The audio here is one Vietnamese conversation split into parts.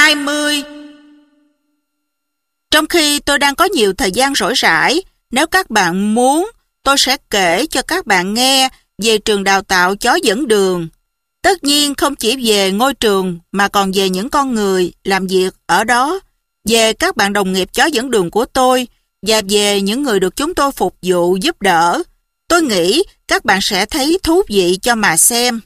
20. Trong khi tôi đang có nhiều thời gian rỗi rãi, nếu các bạn muốn, tôi sẽ kể cho các bạn nghe về trường đào tạo chó dẫn đường. Tất nhiên không chỉ về ngôi trường mà còn về những con người làm việc ở đó, về các bạn đồng nghiệp chó dẫn đường của tôi và về những người được chúng tôi phục vụ giúp đỡ. Tôi nghĩ các bạn sẽ thấy thú vị cho mà xem.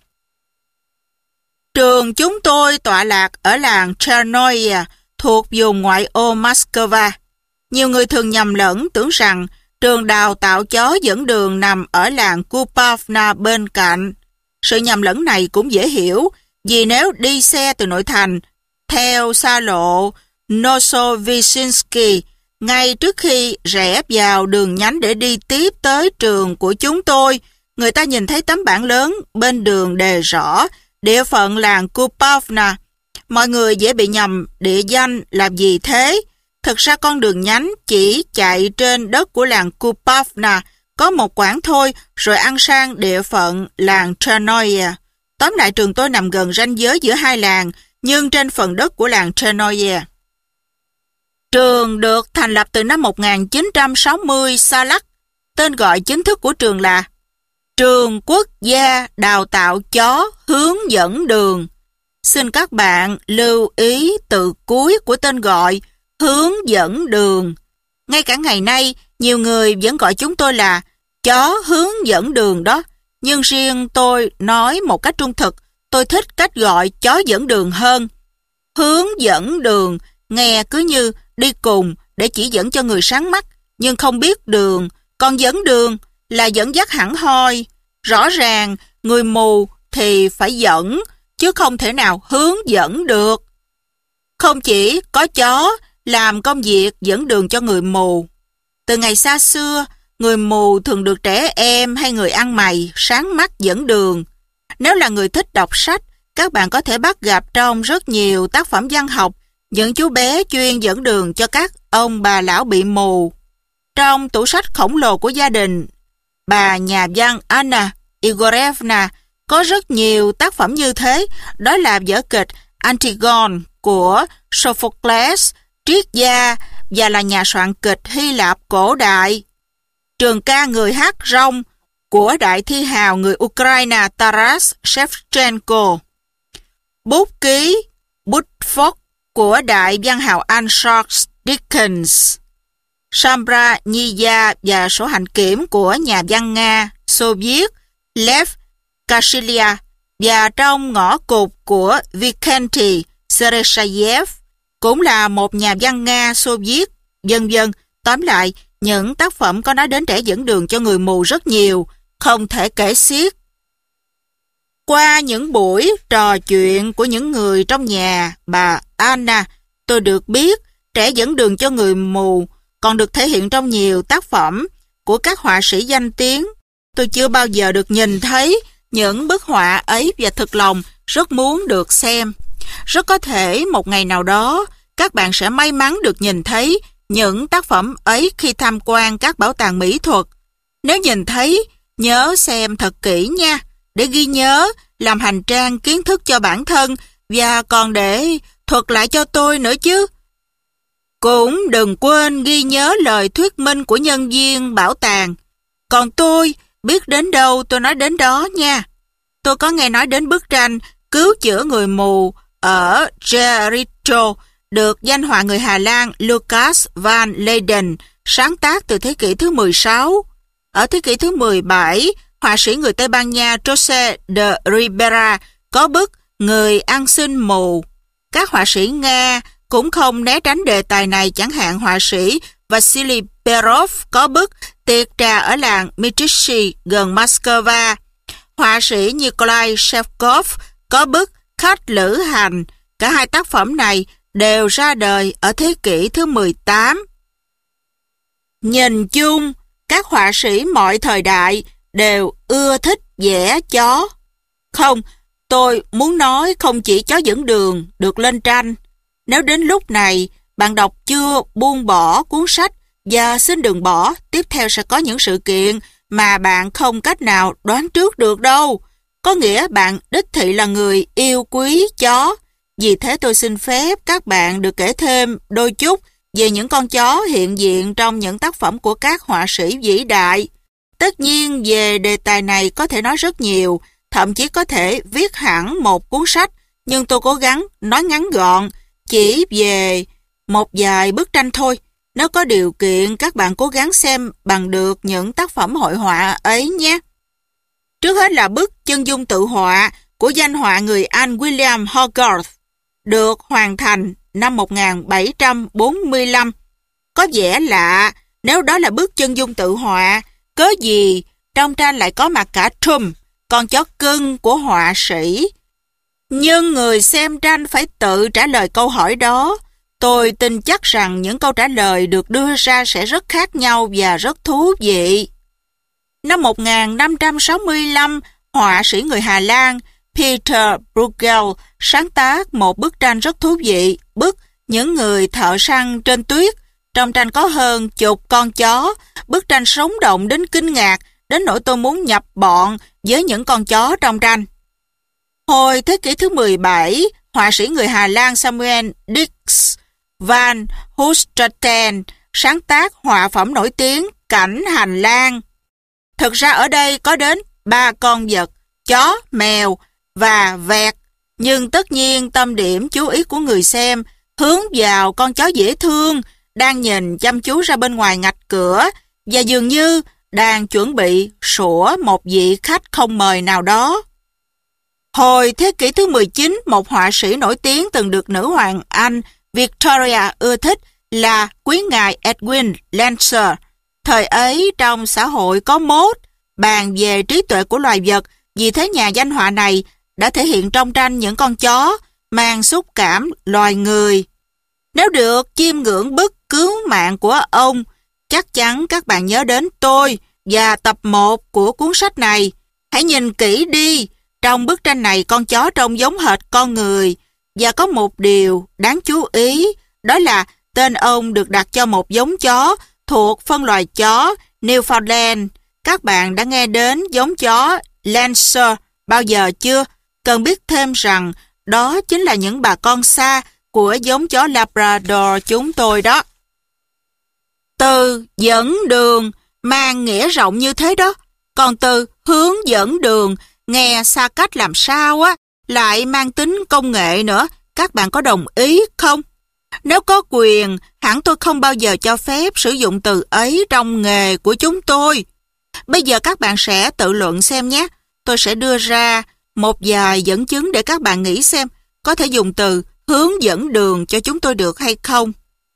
Trường chúng tôi tọa lạc ở làng Chernoye thuộc vùng ngoại ô Moscow. Nhiều người thường nhầm lẫn tưởng rằng trường đào tạo chó dẫn đường nằm ở làng Kupovna bên cạnh. Sự nhầm lẫn này cũng dễ hiểu, vì nếu đi xe từ nội thành theo xa lộ Nosovishinsky ngay trước khi rẽ vào đường nhánh để đi tiếp tới trường của chúng tôi, người ta nhìn thấy tấm bảng lớn bên đường đề rõ địa phận làng Kupovna. Mọi người dễ bị nhầm địa danh là vì thế. Thực ra con đường nhánh chỉ chạy trên đất của làng Kupovna có một quãng thôi rồi ăn sang địa phận làng Chernoye. Tóm lại trường tôi nằm gần ranh giới giữa hai làng nhưng trên phần đất của làng Chernoye. Trường được thành lập từ năm 1960 xa lắc. Tên gọi chính thức của trường là Trường Quốc gia Đào tạo Chó Hướng dẫn đường. Xin các bạn lưu ý từ cuối của tên gọi hướng dẫn đường. Ngay cả ngày nay, nhiều người vẫn gọi chúng tôi là chó hướng dẫn đường đó. Nhưng riêng tôi nói một cách trung thực, tôi thích cách gọi chó dẫn đường hơn. Hướng dẫn đường nghe cứ như đi cùng để chỉ dẫn cho người sáng mắt, nhưng không biết đường. Còn dẫn đường là dẫn dắt hẳn hoi. Rõ ràng, người mù thì phải dẫn, chứ không thể nào hướng dẫn được. Không chỉ có chó làm công việc dẫn đường cho người mù. Từ ngày xa xưa, người mù thường được trẻ em hay người ăn mày sáng mắt dẫn đường. Nếu là người thích đọc sách, các bạn có thể bắt gặp trong rất nhiều tác phẩm văn học những chú bé chuyên dẫn đường cho các ông bà lão bị mù. Trong tủ sách khổng lồ của gia đình, bà nhà văn Anna Igorevna có rất nhiều tác phẩm như thế. Đó là vở kịch Antigone của Sophocles, triết gia và là nhà soạn kịch Hy Lạp cổ đại. Trường ca người hát rong của đại thi hào người Ukraine Taras Shevchenko. Bút ký Woodford của đại văn hào Anh Charles Dickens. Sambrania và sổ hạnh kiểm của nhà văn Nga Soviet Lev Kashilya và trong ngõ cụt của Vikenty Sereshayev cũng là một nhà văn Nga Soviet, vân vân. Tóm lại, những tác phẩm có nói đến trẻ dẫn đường cho người mù rất nhiều, không thể kể xiết. Qua những buổi trò chuyện của những người trong nhà bà Anna, tôi được biết trẻ dẫn đường cho người mù còn được thể hiện trong nhiều tác phẩm của các họa sĩ danh tiếng. Tôi chưa bao giờ được nhìn thấy những bức họa ấy và thực lòng rất muốn được xem. Rất có thể một ngày nào đó các bạn sẽ may mắn được nhìn thấy những tác phẩm ấy khi tham quan các bảo tàng mỹ thuật. Nếu nhìn thấy, nhớ xem thật kỹ nha, để ghi nhớ, làm hành trang kiến thức cho bản thân và còn để thuật lại cho tôi nữa chứ. Cũng đừng quên ghi nhớ lời thuyết minh của nhân viên bảo tàng. Còn tôi, biết đến đâu tôi nói đến đó nha. Tôi có nghe nói đến bức tranh Cứu chữa người mù ở Jericho, được danh họa người Hà Lan Lucas van Leyden sáng tác từ thế kỷ thứ 16. Ở thế kỷ thứ 17, họa sĩ người Tây Ban Nha José de Ribera có bức Người ăn xin mù. Các họa sĩ Nga cũng không né tránh đề tài này, chẳng hạn họa sĩ Vasily Perov có bức Tiệc trà ở làng Mytishi gần Moscow. Họa sĩ Nikolai Shevkov có bức Khách lữ hành. Cả hai tác phẩm này đều ra đời ở thế kỷ thứ 18. Nhìn chung, các họa sĩ mọi thời đại đều ưa thích vẽ chó. Không, tôi muốn nói không chỉ chó dẫn đường được lên tranh. Nếu đến lúc này bạn đọc chưa buông bỏ cuốn sách và xin đừng bỏ, tiếp theo sẽ có những sự kiện mà bạn không cách nào đoán trước được đâu. Có nghĩa bạn đích thị là người yêu quý chó Vì thế tôi xin phép các bạn được kể thêm đôi chút về những con chó hiện diện trong những tác phẩm của các họa sĩ vĩ đại. Tất nhiên về đề tài này có thể nói rất nhiều, thậm chí có thể viết hẳn một cuốn sách, nhưng tôi cố gắng nói ngắn gọn, chỉ về một vài bức tranh thôi. Nếu có điều kiện, các bạn cố gắng xem bằng được những tác phẩm hội họa ấy nhé. Trước hết là bức chân dung tự họa của danh họa người Anh William Hogarth, được hoàn thành năm 1745. Có vẻ lạ, nếu đó là bức chân dung tự họa, cớ gì trong tranh lại có mặt cả Tom, con chó cưng của họa sĩ? Nhưng người xem tranh phải tự trả lời câu hỏi đó. Tôi tin chắc rằng những câu trả lời được đưa ra sẽ rất khác nhau và rất thú vị. Năm 1565, họa sĩ người Hà Lan Peter Bruegel sáng tác một bức tranh rất thú vị, bức Những người thợ săn trên tuyết. Trong tranh có hơn chục con chó. Bức tranh sống động đến kinh ngạc, đến nỗi tôi muốn nhập bọn với những con chó trong tranh. Hồi thế kỷ thứ 17, họa sĩ người Hà Lan Samuel Dix van Hoogstraten sáng tác họa phẩm nổi tiếng Cảnh hành lang. Thực ra ở đây có đến 3 con vật, chó, mèo và vẹt, nhưng tất nhiên tâm điểm chú ý của người xem hướng vào con chó dễ thương đang nhìn chăm chú ra bên ngoài ngạch cửa và dường như đang chuẩn bị sủa một vị khách không mời nào đó. Hồi thế kỷ thứ 19, một họa sĩ nổi tiếng từng được nữ hoàng Anh Victoria ưa thích là quý ngài Edwin Lancer. Thời ấy trong xã hội có mốt bàn về trí tuệ của loài vật, vì thế nhà danh họa này đã thể hiện trong tranh những con chó mang xúc cảm loài người. Nếu được chiêm ngưỡng bức cứu mạng của ông, chắc chắn các bạn nhớ đến tôi và tập 1 của cuốn sách này. Hãy nhìn kỹ đi, trong bức tranh này con chó trông giống hệt con người, và có một điều đáng chú ý, đó là tên ông được đặt cho một giống chó thuộc phân loài chó Newfoundland. Các bạn đã nghe đến giống chó Lancer bao giờ chưa? Cần biết thêm rằng đó chính là những bà con xa của giống chó Labrador chúng tôi đó. Từ dẫn đường mang nghĩa rộng như thế đó, còn từ hướng dẫn đường nghe xa cách làm sao á, lại mang tính công nghệ nữa. Các bạn có đồng ý không? Nếu có quyền, hẳn tôi không bao giờ cho phép sử dụng từ ấy trong nghề của chúng tôi. Bây giờ các bạn sẽ tự luận xem nhé. Tôi sẽ đưa ra một vài dẫn chứng để các bạn nghĩ xem có thể dùng từ hướng dẫn đường cho chúng tôi được hay không.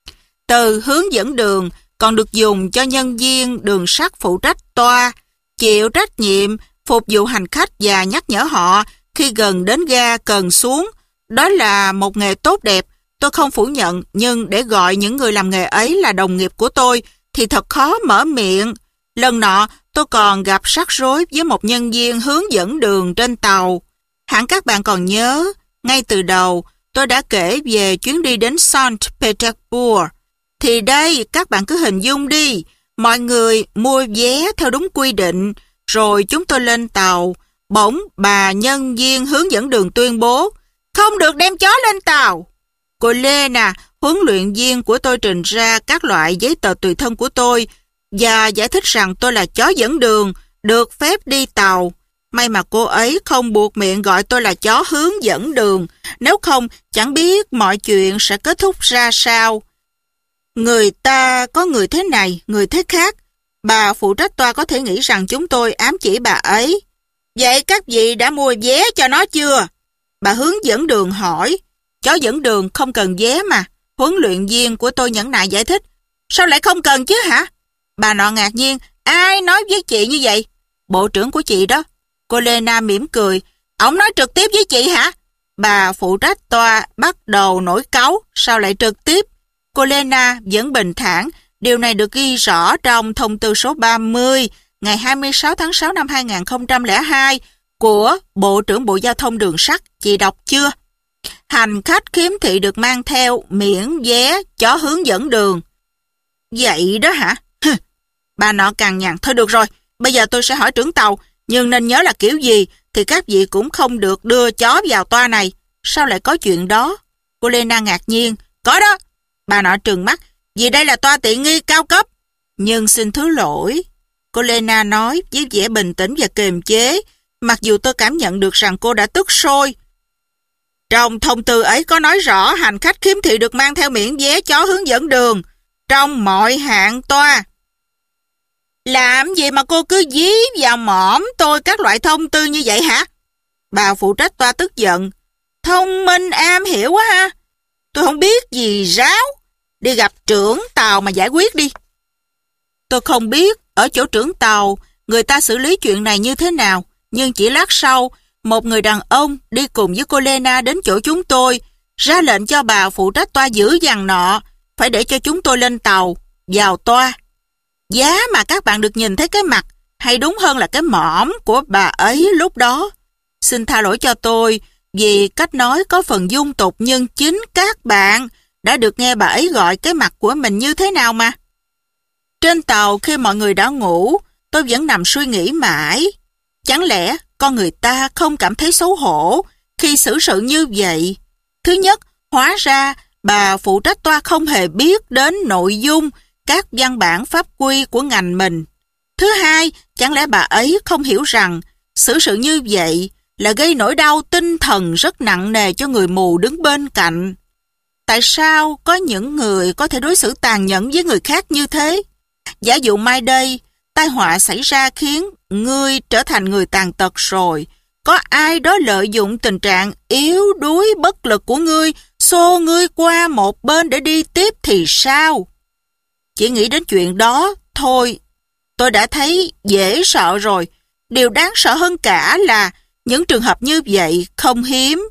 Từ hướng dẫn đường còn được dùng cho nhân viên đường sắt phụ trách toa, chịu trách nhiệm phục vụ hành khách và nhắc nhở họ khi gần đến ga cần xuống. Đó là một nghề tốt đẹp, tôi không phủ nhận, nhưng để gọi những người làm nghề ấy là đồng nghiệp của tôi thì thật khó mở miệng. Lần nọ, tôi còn gặp rắc rối với một nhân viên hướng dẫn đường trên tàu. Hẳn các bạn còn nhớ, ngay từ đầu, tôi đã kể về chuyến đi đến Saint Petersburg. Thì đây, các bạn cứ hình dung đi, mọi người mua vé theo đúng quy định, rồi chúng tôi lên tàu. Bỗng bà nhân viên hướng dẫn đường tuyên bố, không được đem chó lên tàu. Cô Lena, huấn luyện viên của tôi, trình ra các loại giấy tờ tùy thân của tôi và giải thích rằng tôi là chó dẫn đường, được phép đi tàu. May mà cô ấy không buộc miệng gọi tôi là chó hướng dẫn đường, nếu không chẳng biết mọi chuyện sẽ kết thúc ra sao. Người ta có người thế này, người thế khác. Bà phụ trách toa có thể nghĩ rằng chúng tôi ám chỉ bà ấy. Vậy các vị đã mua vé cho nó chưa? Bà hướng dẫn đường hỏi. Chó dẫn đường không cần vé mà. Huấn luyện viên của tôi nhẫn nại giải thích. Sao lại không cần chứ hả? Bà nọ ngạc nhiên. Ai nói với chị như vậy? Bộ trưởng của chị đó. Cô Lena mỉm cười. Ông nói trực tiếp với chị hả? Bà phụ trách toa bắt đầu nổi cáu. Sao lại trực tiếp? Cô Lena vẫn bình thản. Điều này được ghi rõ trong thông tư số 30 ngày 26 tháng 6 năm 2002 của Bộ trưởng Bộ Giao thông Đường sắt. Chị đọc chưa? Hành khách khiếm thị được mang theo miễn vé chó hướng dẫn đường. Vậy đó hả? Bà nọ càng nhằn. Thôi được rồi, bây giờ tôi sẽ hỏi trưởng tàu, nhưng nên nhớ là kiểu gì thì các vị cũng không được đưa chó vào toa này. Sao lại có chuyện đó? Cô Lena ngạc nhiên. Có đó. Bà nọ trừng mắt. Vì đây là toa tiện nghi cao cấp. Nhưng xin thứ lỗi. Cô Lena nói với vẻ bình tĩnh và kiềm chế, mặc dù tôi cảm nhận được rằng cô đã tức sôi. Trong thông tư ấy có nói rõ hành khách khiếm thị được mang theo miễn vé chó hướng dẫn đường trong mọi hạng toa. Làm gì mà cô cứ dí vào mõm tôi các loại thông tư như vậy hả? Bà phụ trách toa tức giận. Thông minh am hiểu quá ha. Tôi không biết gì ráo. Đi gặp trưởng tàu mà giải quyết đi. Tôi không biết ở chỗ trưởng tàu người ta xử lý chuyện này như thế nào, nhưng chỉ lát sau, một người đàn ông đi cùng với cô Lena đến chỗ chúng tôi, ra lệnh cho bà phụ trách toa dữ dằn nọ, phải để cho chúng tôi lên tàu, vào toa. Giá mà các bạn được nhìn thấy cái mặt, hay đúng hơn là cái mõm của bà ấy lúc đó. Xin tha lỗi cho tôi, vì cách nói có phần dung tục, nhưng chính các bạn đã được nghe bà ấy gọi cái mặt của mình như thế nào mà. Trên tàu khi mọi người đã ngủ, tôi vẫn nằm suy nghĩ mãi. Chẳng lẽ con người ta không cảm thấy xấu hổ khi xử sự như vậy? Thứ nhất, hóa ra bà phụ trách toa không hề biết đến nội dung các văn bản pháp quy của ngành mình. Thứ hai, chẳng lẽ bà ấy không hiểu rằng xử sự như vậy là gây nỗi đau tinh thần rất nặng nề cho người mù đứng bên cạnh? Tại sao có những người có thể đối xử tàn nhẫn với người khác như thế? Giả dụ mai đây, tai họa xảy ra khiến ngươi trở thành người tàn tật rồi, có ai đó lợi dụng tình trạng yếu đuối bất lực của ngươi, xô ngươi qua một bên để đi tiếp thì sao? Chỉ nghĩ đến chuyện đó thôi, tôi đã thấy dễ sợ rồi. Điều đáng sợ hơn cả là những trường hợp như vậy không hiếm.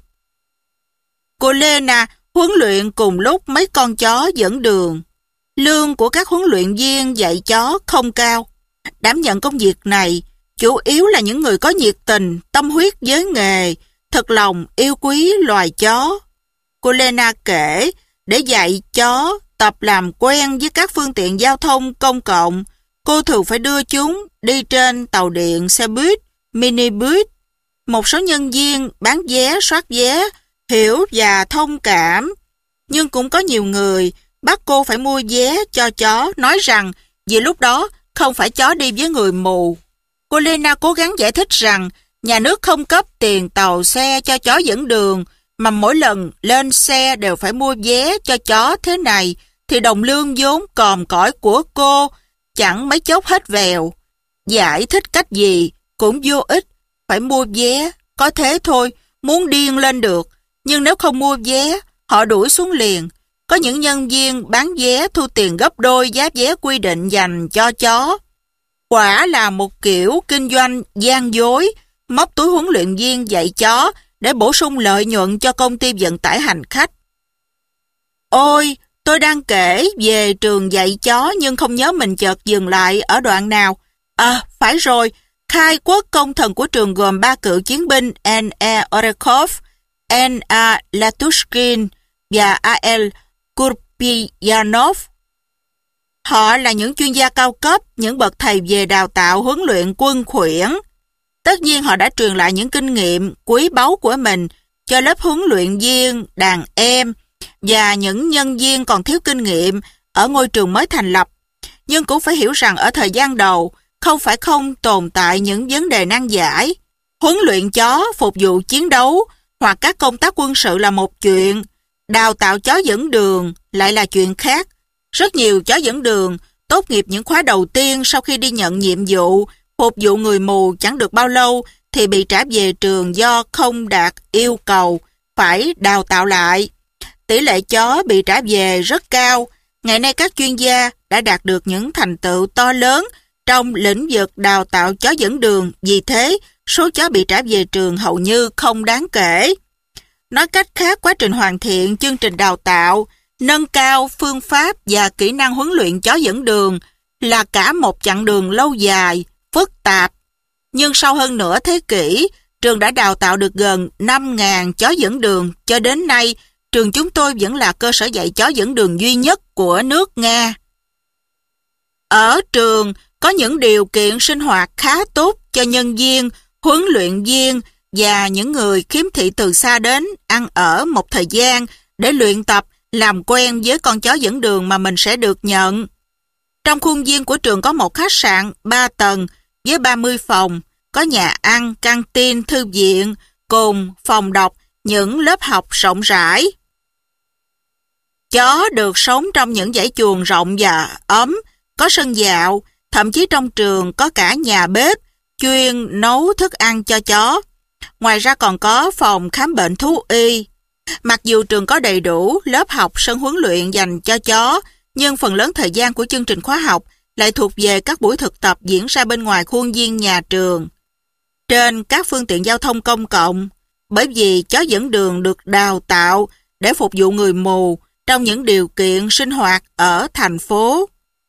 Cô Lena huấn luyện cùng lúc mấy con chó dẫn đường. Lương của các huấn luyện viên dạy chó không cao. Đảm nhận công việc này chủ yếu là những người có nhiệt tình, tâm huyết với nghề, thật lòng yêu quý loài chó. Cô Lena kể, để dạy chó tập làm quen với các phương tiện giao thông công cộng, cô thường phải đưa chúng đi trên tàu điện, xe buýt, mini buýt. Một số nhân viên bán vé, soát vé, hiểu và thông cảm. Nhưng cũng có nhiều người bắt cô phải mua vé cho chó, nói rằng vì lúc đó không phải chó đi với người mù. Cô Lena cố gắng giải thích rằng nhà nước không cấp tiền tàu xe cho chó dẫn đường, mà mỗi lần lên xe đều phải mua vé cho chó thế này, thì đồng lương vốn còm cõi của cô chẳng mấy chốc hết vèo. Giải thích cách gì cũng vô ích, phải mua vé, có thế thôi, muốn điên lên được. Nhưng nếu không mua vé, họ đuổi xuống liền. Có những nhân viên bán vé thu tiền gấp đôi giá vé quy định dành cho chó. Quả là một kiểu kinh doanh gian dối, móc túi huấn luyện viên dạy chó để bổ sung lợi nhuận cho công ty vận tải hành khách. Ôi, tôi đang kể về trường dạy chó nhưng không nhớ mình chợt dừng lại ở đoạn nào. Phải rồi, khai quốc công thần của trường gồm 3 cựu chiến binh N.E. Orekov, N.A. Latushkin và A.L. Kurpianov. Họ là những chuyên gia cao cấp, những bậc thầy về đào tạo huấn luyện quân khuyển. Tất nhiên họ đã truyền lại những kinh nghiệm quý báu của mình cho lớp huấn luyện viên đàn em và những nhân viên còn thiếu kinh nghiệm ở ngôi trường mới thành lập. Nhưng cũng phải hiểu rằng ở thời gian đầu không phải không tồn tại những vấn đề nan giải. Huấn luyện chó phục vụ chiến đấu hoặc các công tác quân sự là một chuyện, đào tạo chó dẫn đường lại là chuyện khác. Rất nhiều chó dẫn đường tốt nghiệp những khóa đầu tiên sau khi đi nhận nhiệm vụ phục vụ người mù chẳng được bao lâu thì bị trả về trường do không đạt yêu cầu, phải đào tạo lại. Tỷ lệ chó bị trả về rất cao. Ngày nay các chuyên gia đã đạt được những thành tựu to lớn trong lĩnh vực đào tạo chó dẫn đường, vì thế số chó bị trả về trường hầu như không đáng kể. Nói cách khác, quá trình hoàn thiện chương trình đào tạo, nâng cao phương pháp và kỹ năng huấn luyện chó dẫn đường là cả một chặng đường lâu dài, phức tạp. Nhưng sau hơn nửa thế kỷ, trường đã đào tạo được gần 5.000 chó dẫn đường. Cho đến nay, trường chúng tôi vẫn là cơ sở dạy chó dẫn đường duy nhất của nước Nga. Ở trường có những điều kiện sinh hoạt khá tốt cho nhân viên, huấn luyện viên và những người khiếm thị từ xa đến ăn ở một thời gian để luyện tập làm quen với con chó dẫn đường mà mình sẽ được nhận. Trong khuôn viên của trường có một khách sạn 3 tầng với 30 phòng, có nhà ăn, căng tin, thư viện, cùng phòng đọc, những lớp học rộng rãi. Chó được sống trong những dãy chuồng rộng và ấm, có sân dạo, thậm chí trong trường có cả nhà bếp chuyên nấu thức ăn cho chó. Ngoài ra còn có phòng khám bệnh thú y. Mặc dù trường có đầy đủ lớp học, sân huấn luyện dành cho chó, nhưng phần lớn thời gian của chương trình khóa học lại thuộc về các buổi thực tập diễn ra bên ngoài khuôn viên nhà trường. Trên các phương tiện giao thông công cộng, bởi vì chó dẫn đường được đào tạo để phục vụ người mù trong những điều kiện sinh hoạt ở thành phố.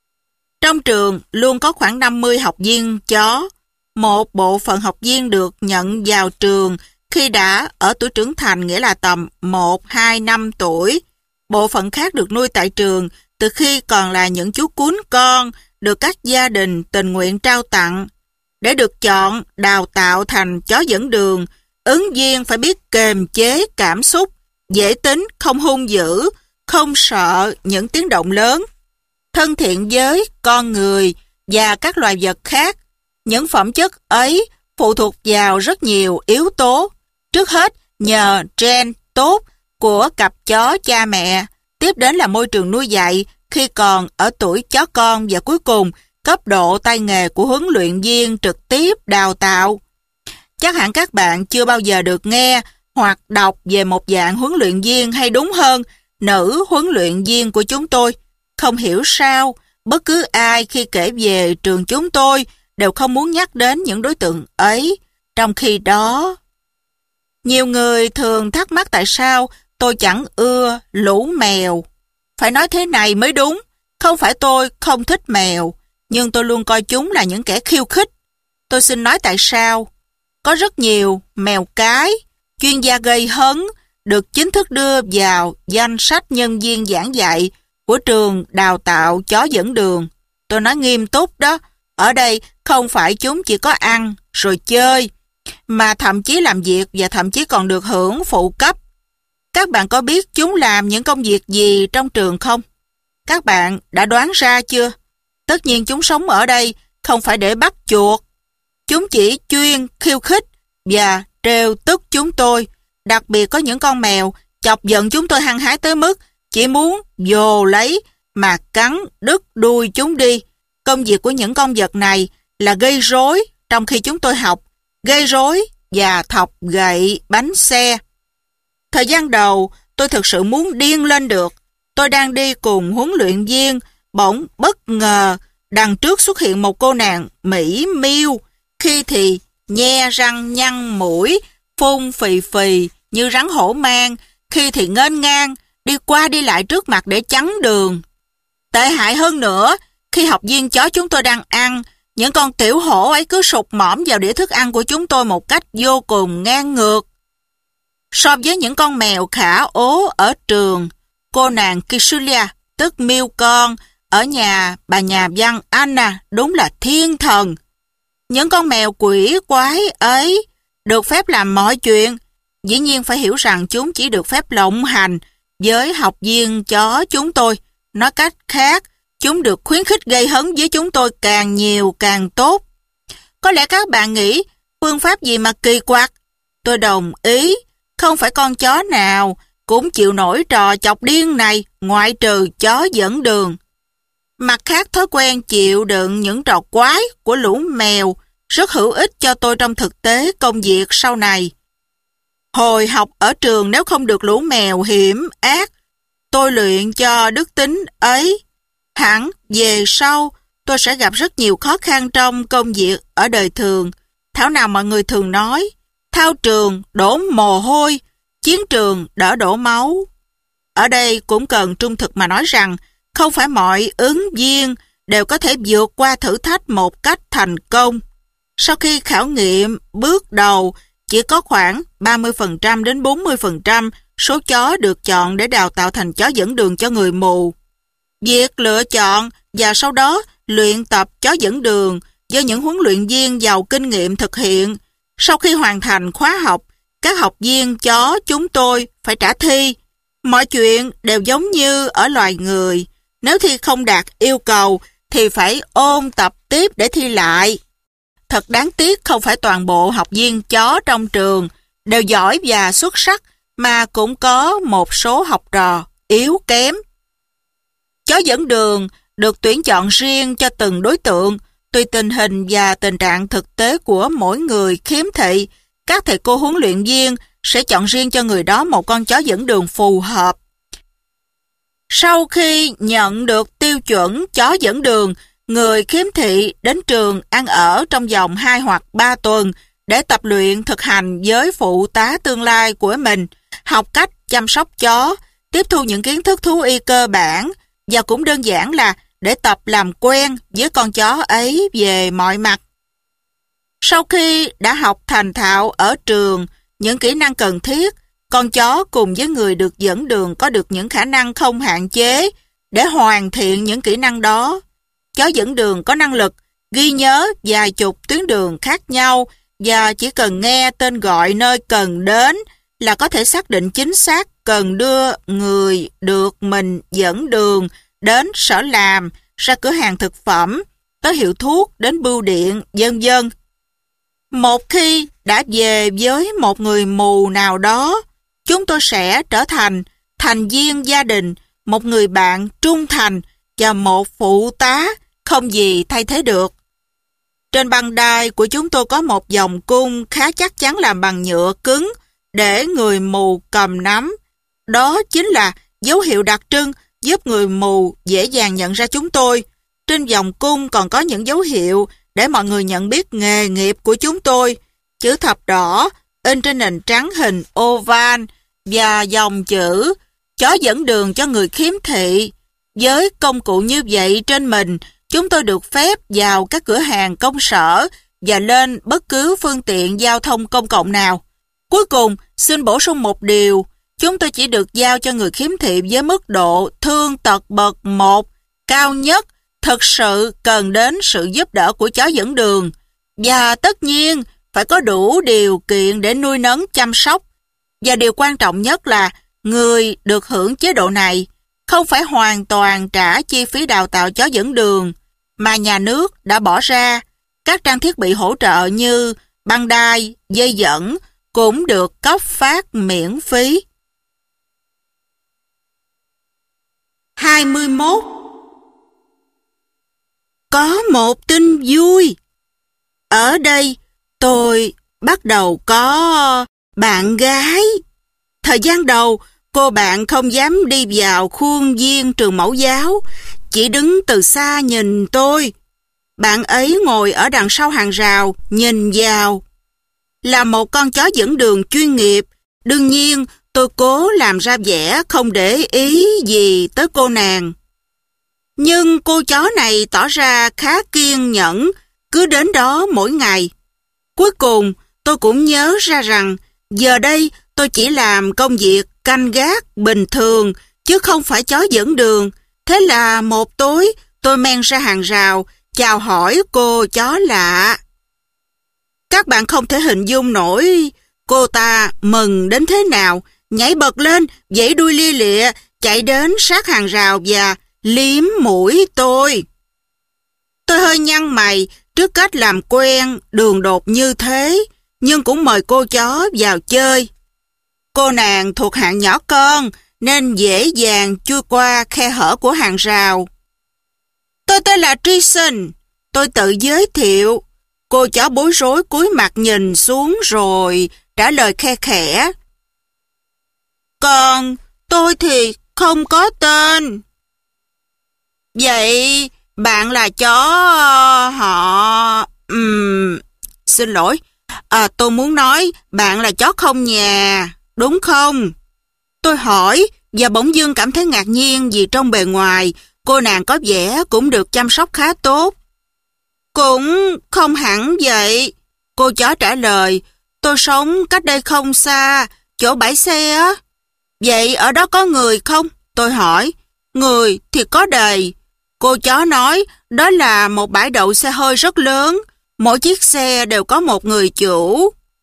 Trong trường luôn có khoảng 50 học viên chó. Một bộ phận học viên được nhận vào trường khi đã ở tuổi trưởng thành, nghĩa là tầm 1-2 năm tuổi. Bộ phận khác được nuôi tại trường từ khi còn là những chú cún con được các gia đình tình nguyện trao tặng. Để được chọn đào tạo thành chó dẫn đường, ứng viên phải biết kềm chế cảm xúc, dễ tính, không hung dữ, không sợ những tiếng động lớn, thân thiện với con người và các loài vật khác. Những phẩm chất ấy phụ thuộc vào rất nhiều yếu tố. Trước hết, nhờ gen tốt của cặp chó cha mẹ, tiếp đến là môi trường nuôi dạy khi còn ở tuổi chó con, và cuối cùng cấp độ tay nghề của huấn luyện viên trực tiếp đào tạo. Chắc hẳn các bạn chưa bao giờ được nghe hoặc đọc về một dạng huấn luyện viên, hay đúng hơn, nữ huấn luyện viên của chúng tôi. Không hiểu sao, bất cứ ai khi kể về trường chúng tôi đều không muốn nhắc đến những đối tượng ấy. Trong khi đó, nhiều người thường thắc mắc tại sao tôi chẳng ưa lũ mèo. Phải nói thế này mới đúng, không phải tôi không thích mèo, nhưng tôi luôn coi chúng là những kẻ khiêu khích. Tôi xin nói tại sao. Có rất nhiều mèo cái, chuyên gia gây hấn, được chính thức đưa vào danh sách nhân viên giảng dạy của trường đào tạo chó dẫn đường. Tôi nói nghiêm túc đó, ở đây không phải chúng chỉ có ăn rồi chơi, mà thậm chí làm việc và thậm chí còn được hưởng phụ cấp. Các bạn có biết chúng làm những công việc gì trong trường không? Các bạn đã đoán ra chưa? Tất nhiên chúng sống ở đây không phải để bắt chuột. Chúng chỉ chuyên khiêu khích và trêu tức chúng tôi. Đặc biệt có những con mèo chọc giận chúng tôi hăng hái tới mức chỉ muốn vồ lấy mà cắn đứt đuôi chúng đi. Công việc của những con vật này là gây rối trong khi chúng tôi học, gây rối và thọc gậy bánh xe. Thời gian đầu, tôi thực sự muốn điên lên được. Tôi đang đi cùng huấn luyện viên, bỗng bất ngờ đằng trước xuất hiện một cô nàng mỹ miêu, khi thì nhe răng nhăn mũi, phun phì phì như rắn hổ mang, khi thì nghênh ngang đi qua đi lại trước mặt để chắn đường. Tệ hại hơn nữa, khi học viên chó chúng tôi đang ăn, những con tiểu hổ ấy cứ sụt mõm vào đĩa thức ăn của chúng tôi một cách vô cùng ngang ngược. So với những con mèo khả ố ở trường, cô nàng Kisulia, tức miêu con, ở nhà bà nhà văn Anna đúng là thiên thần. Những con mèo quỷ quái ấy được phép làm mọi chuyện. Dĩ nhiên phải hiểu rằng chúng chỉ được phép lộng hành với học viên chó chúng tôi. Nói cách khác, chúng được khuyến khích gây hấn với chúng tôi càng nhiều càng tốt. Có lẽ các bạn nghĩ phương pháp gì mà kỳ quặc. Tôi đồng ý, không phải con chó nào cũng chịu nổi trò chọc điên này ngoại trừ chó dẫn đường. Mặt khác, thói quen chịu đựng những trò quái của lũ mèo rất hữu ích cho tôi trong thực tế công việc sau này. Hồi học ở trường, nếu không được lũ mèo hiểm ác tôi luyện cho đức tính ấy, hẳn về sau tôi sẽ gặp rất nhiều khó khăn trong công việc ở đời thường. Thảo nào mọi người thường nói, thao trường đổ mồ hôi, chiến trường đỡ đổ máu. Ở đây cũng cần trung thực mà nói rằng không phải mọi ứng viên đều có thể vượt qua thử thách một cách thành công. Sau khi khảo nghiệm bước đầu, chỉ có khoảng 30% đến 40% số chó được chọn để đào tạo thành chó dẫn đường cho người mù. Việc lựa chọn và sau đó luyện tập chó dẫn đường do những huấn luyện viên giàu kinh nghiệm thực hiện Sau khi hoàn thành khóa học, các học viên chó chúng tôi phải trả thi. Mọi chuyện đều giống như ở loài người. Nếu thi không đạt yêu cầu thì phải ôn tập tiếp để thi lại. Thật đáng tiếc không phải toàn bộ học viên chó trong trường đều giỏi và xuất sắc, mà cũng có một số học trò yếu kém. Chó dẫn đường được tuyển chọn riêng cho từng đối tượng, tùy tình hình và tình trạng thực tế của mỗi người khiếm thị. Các thầy cô huấn luyện viên sẽ chọn riêng cho người đó một con chó dẫn đường phù hợp. Sau khi nhận được tiêu chuẩn chó dẫn đường, người khiếm thị đến trường ăn ở trong vòng 2 hoặc 3 tuần để tập luyện thực hành với phụ tá tương lai của mình, học cách chăm sóc chó, tiếp thu những kiến thức thú y cơ bản, và cũng đơn giản là để tập làm quen với con chó ấy về mọi mặt. Sau khi đã học thành thạo ở trường những kỹ năng cần thiết, con chó cùng với người được dẫn đường có được những khả năng không hạn chế để hoàn thiện những kỹ năng đó. Chó dẫn đường có năng lực ghi nhớ vài chục tuyến đường khác nhau và chỉ cần nghe tên gọi nơi cần đến là có thể xác định chính xác cần đưa người được mình dẫn đường đến sở làm, ra cửa hàng thực phẩm, tới hiệu thuốc, đến bưu điện, vân vân. Một khi đã về với một người mù nào đó, chúng tôi sẽ trở thành thành viên gia đình, một người bạn trung thành và một phụ tá không gì thay thế được. Trên băng đai của chúng tôi có một vòng cung khá chắc chắn làm bằng nhựa cứng để người mù cầm nắm. Đó chính là dấu hiệu đặc trưng giúp người mù dễ dàng nhận ra chúng tôi. Trên vòng cung còn có những dấu hiệu để mọi người nhận biết nghề nghiệp của chúng tôi. Chữ thập đỏ in trên nền trắng hình oval và dòng chữ chó dẫn đường cho người khiếm thị. Với công cụ như vậy trên mình, chúng tôi được phép vào các cửa hàng công sở và lên bất cứ phương tiện giao thông công cộng nào. Cuối cùng, xin bổ sung một điều, chúng tôi chỉ được giao cho người khiếm thị với mức độ thương tật bậc 1, cao nhất, thực sự cần đến sự giúp đỡ của chó dẫn đường. Và tất nhiên, phải có đủ điều kiện để nuôi nấng chăm sóc. Và điều quan trọng nhất là người được hưởng chế độ này không phải hoàn toàn trả chi phí đào tạo chó dẫn đường mà nhà nước đã bỏ ra. Các trang thiết bị hỗ trợ như băng đai, dây dẫn cũng được cấp phát miễn phí. 21. Có một tin vui. Ở đây tôi bắt đầu có bạn gái. Thời gian đầu, cô bạn không dám đi vào khuôn viên trường mẫu giáo, chỉ đứng từ xa nhìn tôi. Bạn ấy ngồi ở đằng sau hàng rào, nhìn vào. Là một con chó dẫn đường chuyên nghiệp, đương nhiên tôi cố làm ra vẻ không để ý gì tới cô nàng. Nhưng cô chó này tỏ ra khá kiên nhẫn, cứ đến đó mỗi ngày. Cuối cùng, tôi cũng nhớ ra rằng giờ đây tôi chỉ làm công việc canh gác bình thường, chứ không phải chó dẫn đường. Thế là một tối, tôi men ra hàng rào, chào hỏi cô chó lạ. Các bạn không thể hình dung nổi cô ta mừng đến thế nào, nhảy bật lên, vẫy đuôi lia lịa, chạy đến sát hàng rào và liếm mũi tôi. Tôi hơi nhăn mày trước cách làm quen đường đột như thế, nhưng cũng mời cô chó vào chơi. Cô nàng thuộc hạng nhỏ con nên dễ dàng chui qua khe hở của hàng rào. Tôi tên là Jason, tôi tự giới thiệu. Cô chó bối rối cúi mặt nhìn xuống rồi trả lời khe khẽ. Còn tôi thì không có tên. Vậy bạn là chó họ... Xin lỗi, tôi muốn nói bạn là chó không nhà, đúng không? Tôi hỏi và bỗng dưng cảm thấy ngạc nhiên vì trong bề ngoài cô nàng có vẻ cũng được chăm sóc khá tốt. Cũng không hẳn vậy, cô chó trả lời. Tôi sống cách đây không xa, chỗ bãi xe á. Vậy ở đó có người không? Tôi hỏi. Người thì có đầy. Cô chó nói đó là một bãi đậu xe hơi rất lớn. Mỗi chiếc xe đều có một người chủ.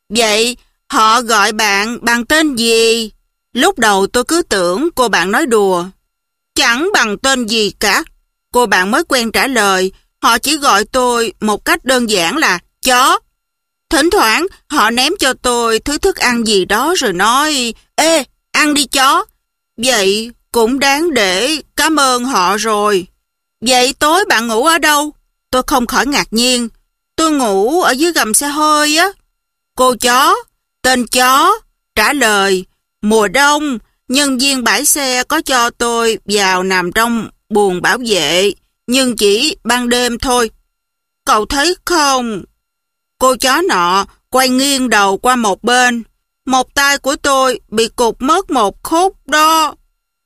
Vậy họ gọi bạn bằng tên gì? Lúc đầu tôi cứ tưởng cô bạn nói đùa. Chẳng bằng tên gì cả. Cô bạn mới quen trả lời, họ chỉ gọi tôi một cách đơn giản là chó. Thỉnh thoảng họ ném cho tôi thứ thức ăn gì đó rồi nói, ê, ăn đi chó. Vậy cũng đáng để cảm ơn họ rồi. Vậy tối bạn ngủ ở đâu? Tôi không khỏi ngạc nhiên. Tôi ngủ ở dưới gầm xe hơi á. Cô chó, tên chó, trả lời, mùa đông, nhân viên bãi xe có cho tôi vào nằm trong buồng bảo vệ, nhưng chỉ ban đêm thôi. Cậu thấy không? Cô chó nọ quay nghiêng đầu qua một bên. Một tay của tôi bị cụt mất một khúc đó.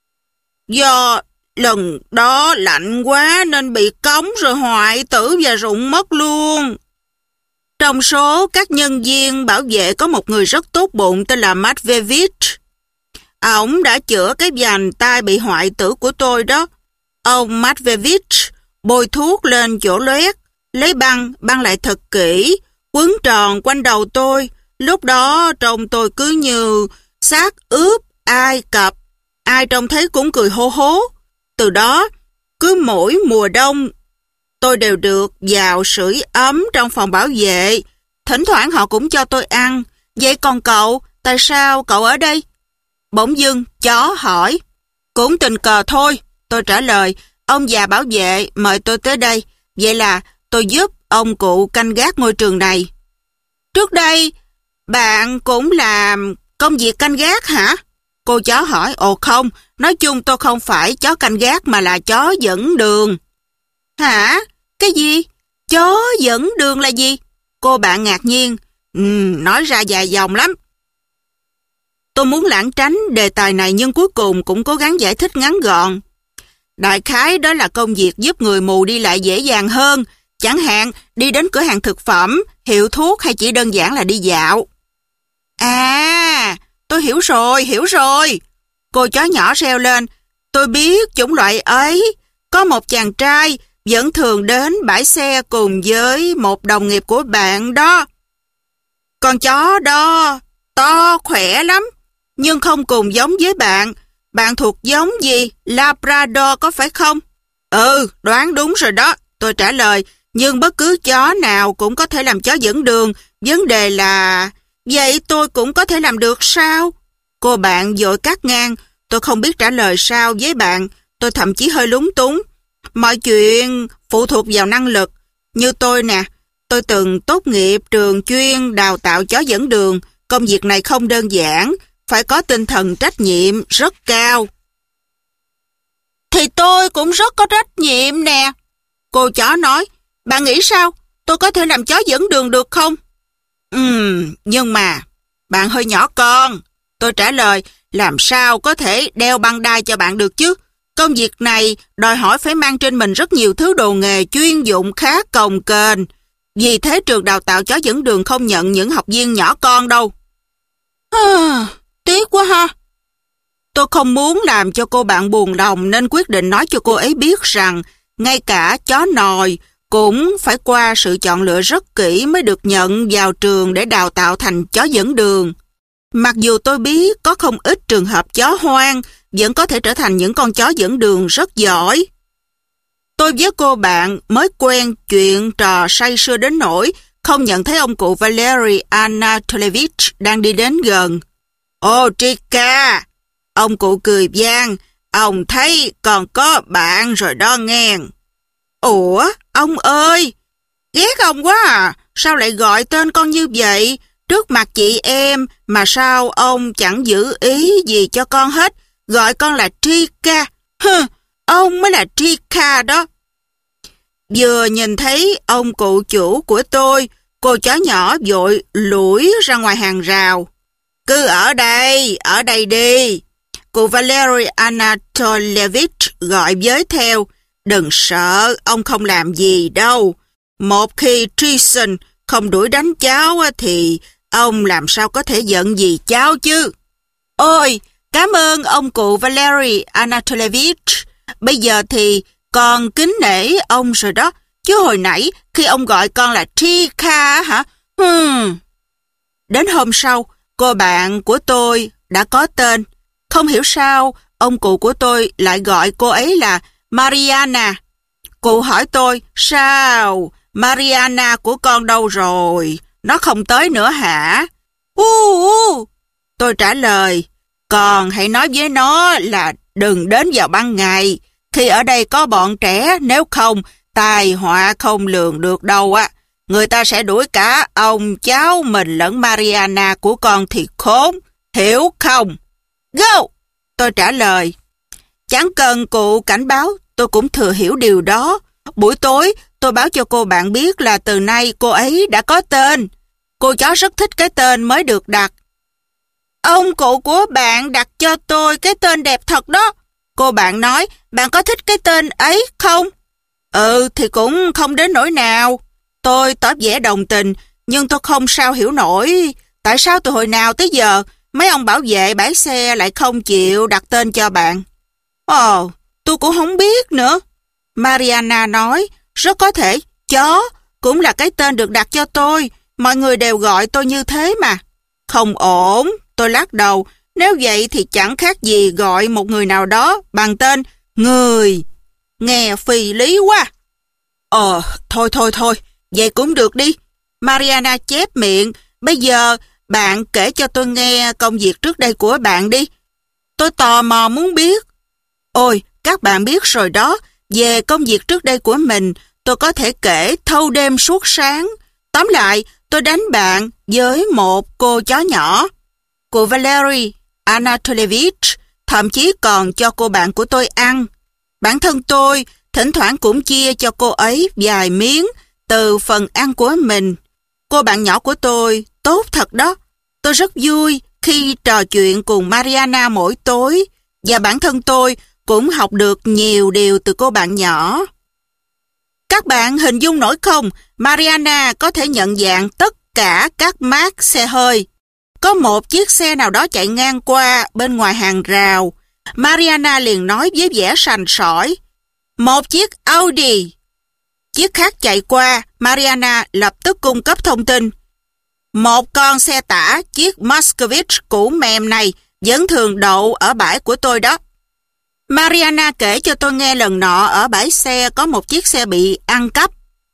Do lần đó lạnh quá nên bị cống rồi hoại tử và rụng mất luôn. Trong số các nhân viên bảo vệ có một người rất tốt bụng tên là Matvevich. Ổng đã chữa cái vành tay bị hoại tử của tôi đó. Ông Matvevich bôi thuốc lên chỗ loét, lấy băng lại thật kỹ, quấn tròn quanh đầu tôi. Lúc đó trông tôi cứ như xác ướp Ai Cập. Ai trông thấy cũng cười hô hố. Từ đó, cứ mỗi mùa đông, tôi đều được vào sưởi ấm trong phòng bảo vệ. Thỉnh thoảng họ cũng cho tôi ăn. Vậy còn cậu, tại sao cậu ở đây? Bỗng dưng, chó hỏi. Cũng tình cờ thôi, tôi trả lời. Ông già bảo vệ mời tôi tới đây. Vậy là tôi giúp ông cụ canh gác ngôi trường này. Trước đây, bạn cũng làm công việc canh gác hả? Cô chó hỏi. Ồ không, nói chung tôi không phải chó canh gác mà là chó dẫn đường. Hả? Cái gì? Chó dẫn đường là gì? Cô bạn ngạc nhiên. Nói ra dài dòng lắm. Tôi muốn lảng tránh đề tài này nhưng cuối cùng cũng cố gắng giải thích ngắn gọn. Đại khái đó là công việc giúp người mù đi lại dễ dàng hơn. Chẳng hạn đi đến cửa hàng thực phẩm, hiệu thuốc hay chỉ đơn giản là đi dạo. À, tôi hiểu rồi. Cô chó nhỏ reo lên. Tôi biết chủng loại ấy. Có một chàng trai vẫn thường đến bãi xe cùng với một đồng nghiệp của bạn đó. Con chó đó to khỏe lắm, nhưng không cùng giống với bạn. Bạn thuộc giống gì? Labrador có phải không? Ừ, đoán đúng rồi đó, tôi trả lời. Nhưng bất cứ chó nào cũng có thể làm chó dẫn đường. Vấn đề là... Vậy tôi cũng có thể làm được sao? Cô bạn vội cắt ngang. Tôi không biết trả lời sao với bạn. Tôi thậm chí hơi lúng túng. Mọi chuyện phụ thuộc vào năng lực. Như tôi nè, tôi từng tốt nghiệp trường chuyên đào tạo chó dẫn đường. Công việc này không đơn giản, phải có tinh thần trách nhiệm rất cao. Thì tôi cũng rất có trách nhiệm nè. Cô chó nói, bạn nghĩ sao? Tôi có thể làm chó dẫn đường được không? Nhưng mà, bạn hơi nhỏ con. Tôi trả lời, làm sao có thể đeo băng đai cho bạn được chứ? Công việc này đòi hỏi phải mang trên mình rất nhiều thứ đồ nghề chuyên dụng khá cồng kềnh. Vì thế trường đào tạo chó dẫn đường không nhận những học viên nhỏ con đâu. Tiếc quá ha. Tôi không muốn làm cho cô bạn buồn lòng nên quyết định nói cho cô ấy biết rằng ngay cả chó nòi cũng phải qua sự chọn lựa rất kỹ mới được nhận vào trường để đào tạo thành chó dẫn đường. Mặc dù tôi biết có không ít trường hợp chó hoang vẫn có thể trở thành những con chó dẫn đường rất giỏi. Tôi với cô bạn mới quen chuyện trò say sưa đến nỗi không nhận thấy ông cụ Valery Anatolievich đang đi đến gần. Ô Trika! Ông cụ cười vang. Ông thấy còn có bạn rồi đó nghe. Ủa, ông ơi! Ghét ông quá à! Sao lại gọi tên con như vậy? Trước mặt chị em mà sao ông chẳng giữ ý gì cho con hết? Gọi con là Trika. Ông mới là Trika đó. Vừa nhìn thấy ông cụ chủ của tôi, cô chó nhỏ vội lủi ra ngoài hàng rào. Cứ ở đây đi. Cụ Valery Anatolievich gọi với theo. Đừng sợ, ông không làm gì đâu. Một khi Treason không đuổi đánh cháu thì ông làm sao có thể giận gì cháu chứ. Ôi, cảm ơn ông cụ Valery Anatolievich. Bây giờ thì con kính nể ông rồi đó. Chứ hồi nãy khi ông gọi con là Trika hả? Đến hôm sau, cô bạn của tôi đã có tên. Không hiểu sao, ông cụ của tôi lại gọi cô ấy là Mariana. Cụ hỏi tôi, sao? Mariana của con đâu rồi? Nó không tới nữa hả? Tôi trả lời, con hãy nói với nó là đừng đến vào ban ngày, khi ở đây có bọn trẻ, nếu không, tai họa không lường được đâu á. Người ta sẽ đuổi cả ông, cháu mình lẫn Mariana của con thì khốn, hiểu không? Go! Tôi trả lời. Chẳng cần cụ cảnh báo, tôi cũng thừa hiểu điều đó. Buổi tối, tôi báo cho cô bạn biết là từ nay cô ấy đã có tên. Cô cháu rất thích cái tên mới được đặt. Ông cụ của bạn đặt cho tôi cái tên đẹp thật đó. Cô bạn nói, bạn có thích cái tên ấy không? Thì cũng không đến nỗi nào. Tôi tỏ vẻ đồng tình, nhưng tôi không sao hiểu nổi. Tại sao từ hồi nào tới giờ, mấy ông bảo vệ bãi xe lại không chịu đặt tên cho bạn? Tôi cũng không biết nữa. Mariana nói, rất có thể chó cũng là cái tên được đặt cho tôi. Mọi người đều gọi tôi như thế mà. Không ổn, tôi lắc đầu. Nếu vậy thì chẳng khác gì gọi một người nào đó bằng tên người. Nghe phi lý quá. Thôi, vậy cũng được đi. Mariana chép miệng. Bây giờ bạn kể cho tôi nghe công việc trước đây của bạn đi. Tôi tò mò muốn biết. Ôi, các bạn biết rồi đó. Về công việc trước đây của mình, tôi có thể kể thâu đêm suốt sáng. Tóm lại, tôi đánh bạn với một cô chó nhỏ. Cô Valery Anatolievich thậm chí còn cho cô bạn của tôi ăn. Bản thân tôi thỉnh thoảng cũng chia cho cô ấy vài miếng từ phần ăn của mình. Cô bạn nhỏ của tôi tốt thật đó. Tôi rất vui khi trò chuyện cùng Mariana mỗi tối, và bản thân tôi cũng học được nhiều điều từ cô bạn nhỏ. Các bạn hình dung nổi không? Mariana có thể nhận dạng tất cả các mác xe hơi. Có một chiếc xe nào đó chạy ngang qua bên ngoài hàng rào. Mariana liền nói với vẻ sành sỏi, một chiếc Audi. Chiếc khác chạy qua, Mariana lập tức cung cấp thông tin. Một con xe tải, chiếc Moskvich cũ mềm này vẫn thường đậu ở bãi của tôi đó. Mariana kể cho tôi nghe lần nọ ở bãi xe có một chiếc xe bị ăn cắp.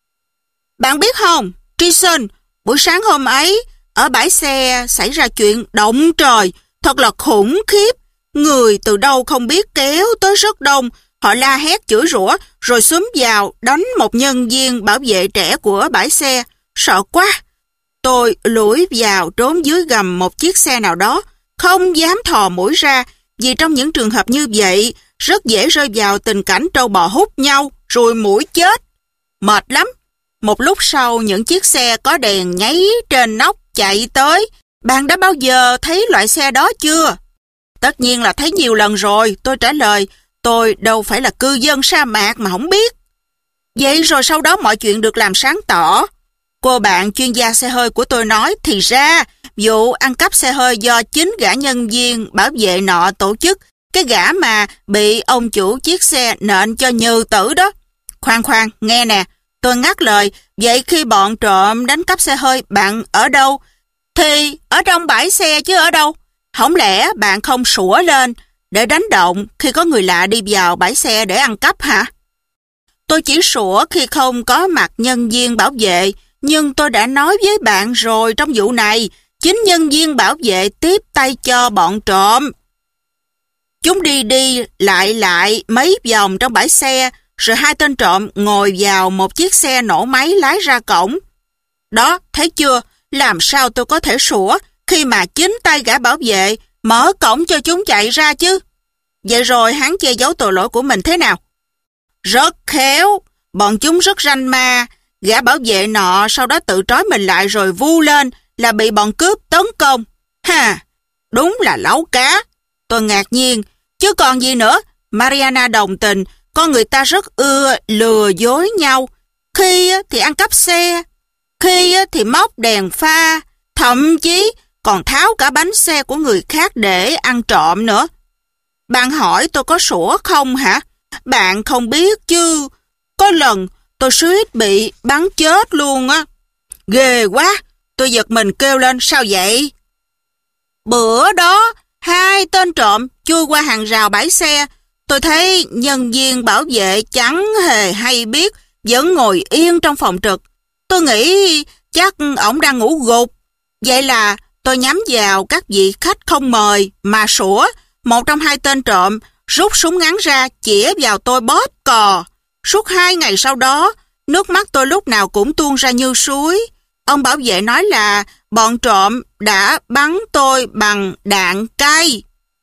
Bạn biết không, Jason, buổi sáng hôm ấy, ở bãi xe xảy ra chuyện động trời, thật là khủng khiếp. Người từ đâu không biết kéo tới rất đông, họ la hét chửi rủa rồi xúm vào đánh một nhân viên bảo vệ trẻ của bãi xe. Sợ quá. Tôi lủi vào trốn dưới gầm một chiếc xe nào đó, không dám thò mũi ra, vì trong những trường hợp như vậy, rất dễ rơi vào tình cảnh trâu bò hút nhau, rồi mũi chết. Mệt lắm. Một lúc sau, những chiếc xe có đèn nháy trên nóc chạy tới. Bạn đã bao giờ thấy loại xe đó chưa? Tất nhiên là thấy nhiều lần rồi, tôi trả lời. Tôi đâu phải là cư dân sa mạc mà không biết. Vậy rồi sau đó mọi chuyện được làm sáng tỏ. Cô bạn chuyên gia xe hơi của tôi nói, thì ra vụ ăn cắp xe hơi do chính gã nhân viên bảo vệ nọ tổ chức, cái gã mà bị ông chủ chiếc xe nện cho nhừ tử đó. Khoan, nghe nè, tôi ngắt lời. Vậy khi bọn trộm đánh cắp xe hơi, bạn ở đâu? Thì ở trong bãi xe chứ ở đâu? Không lẽ bạn không sủa lên để đánh động khi có người lạ đi vào bãi xe để ăn cắp hả? Tôi chỉ sủa khi không có mặt nhân viên bảo vệ, nhưng tôi đã nói với bạn rồi, trong vụ này, chính nhân viên bảo vệ tiếp tay cho bọn trộm. Chúng đi lại mấy vòng trong bãi xe, rồi hai tên trộm ngồi vào một chiếc xe nổ máy lái ra cổng. Đó, thấy chưa? Làm sao tôi có thể sủa khi mà chính tay gã bảo vệ mở cổng cho chúng chạy ra chứ? Vậy rồi hắn che giấu tội lỗi của mình thế nào? Rất khéo, bọn chúng rất ranh ma. Gã bảo vệ nọ sau đó tự trói mình lại rồi vu lên là bị bọn cướp tấn công. Đúng là láu cá. Tôi ngạc nhiên. Chứ còn gì nữa? Mariana đồng tình. Con người ta rất ưa lừa dối nhau. Khi thì ăn cắp xe, khi thì móc đèn pha, thậm chí còn tháo cả bánh xe của người khác để ăn trộm nữa. Bạn hỏi tôi có sủa không hả? Bạn không biết chứ. Có lần tôi suýt bị bắn chết luôn á. Ghê quá. Tôi giật mình kêu lên, sao vậy? Bữa đó, 2 tên trộm chui qua hàng rào bãi xe. Tôi thấy nhân viên bảo vệ chẳng hề hay biết, vẫn ngồi yên trong phòng trực. Tôi nghĩ chắc ổng đang ngủ gục. Vậy là tôi nhắm vào các vị khách không mời mà sủa. Một trong 2 tên trộm rút súng ngắn ra chĩa vào tôi bóp cò. Suốt 2 ngày sau đó, nước mắt tôi lúc nào cũng tuôn ra như suối. Ông bảo vệ nói là bọn trộm đã bắn tôi bằng đạn cay.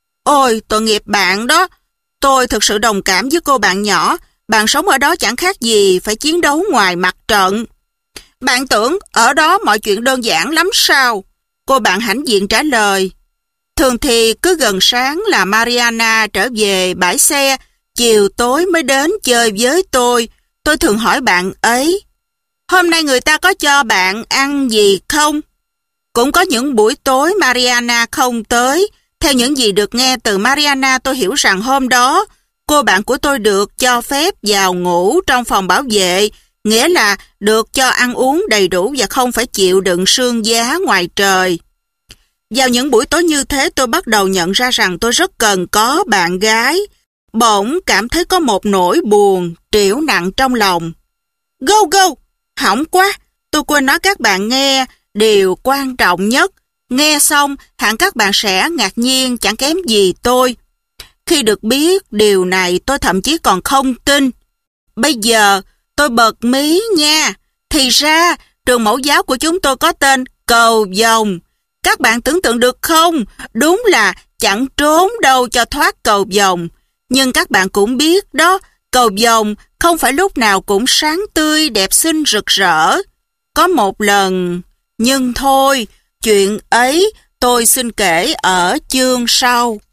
Ôi, tội nghiệp bạn đó. Tôi thực sự đồng cảm với cô bạn nhỏ. Bạn sống ở đó chẳng khác gì phải chiến đấu ngoài mặt trận. Bạn tưởng ở đó mọi chuyện đơn giản lắm sao? Cô bạn hãnh diện trả lời. Thường thì cứ gần sáng là Mariana trở về bãi xe, chiều tối mới đến chơi với tôi. Tôi thường hỏi bạn ấy, hôm nay người ta có cho bạn ăn gì không? Cũng có những buổi tối Mariana không tới. Theo những gì được nghe từ Mariana, tôi hiểu rằng hôm đó cô bạn của tôi được cho phép vào ngủ trong phòng bảo vệ, nghĩa là được cho ăn uống đầy đủ và không phải chịu đựng sương giá ngoài trời. Vào những buổi tối như thế, tôi bắt đầu nhận ra rằng tôi rất cần có bạn gái. Bỗng cảm thấy có một nỗi buồn trĩu nặng trong lòng. Go go! Hỏng quá! Tôi quên nói các bạn nghe điều quan trọng nhất. Nghe xong, hẳn các bạn sẽ ngạc nhiên chẳng kém gì tôi. Khi được biết điều này, tôi thậm chí còn không tin. Bây giờ, tôi bật mí nha. Thì ra, trường mẫu giáo của chúng tôi có tên Cầu Vồng. Các bạn tưởng tượng được không? Đúng là chẳng trốn đâu cho thoát cầu vồng. Nhưng các bạn cũng biết đó, cầu vồng không phải lúc nào cũng sáng tươi, đẹp xinh, rực rỡ. Có một lần, nhưng thôi, chuyện ấy tôi xin kể ở chương sau.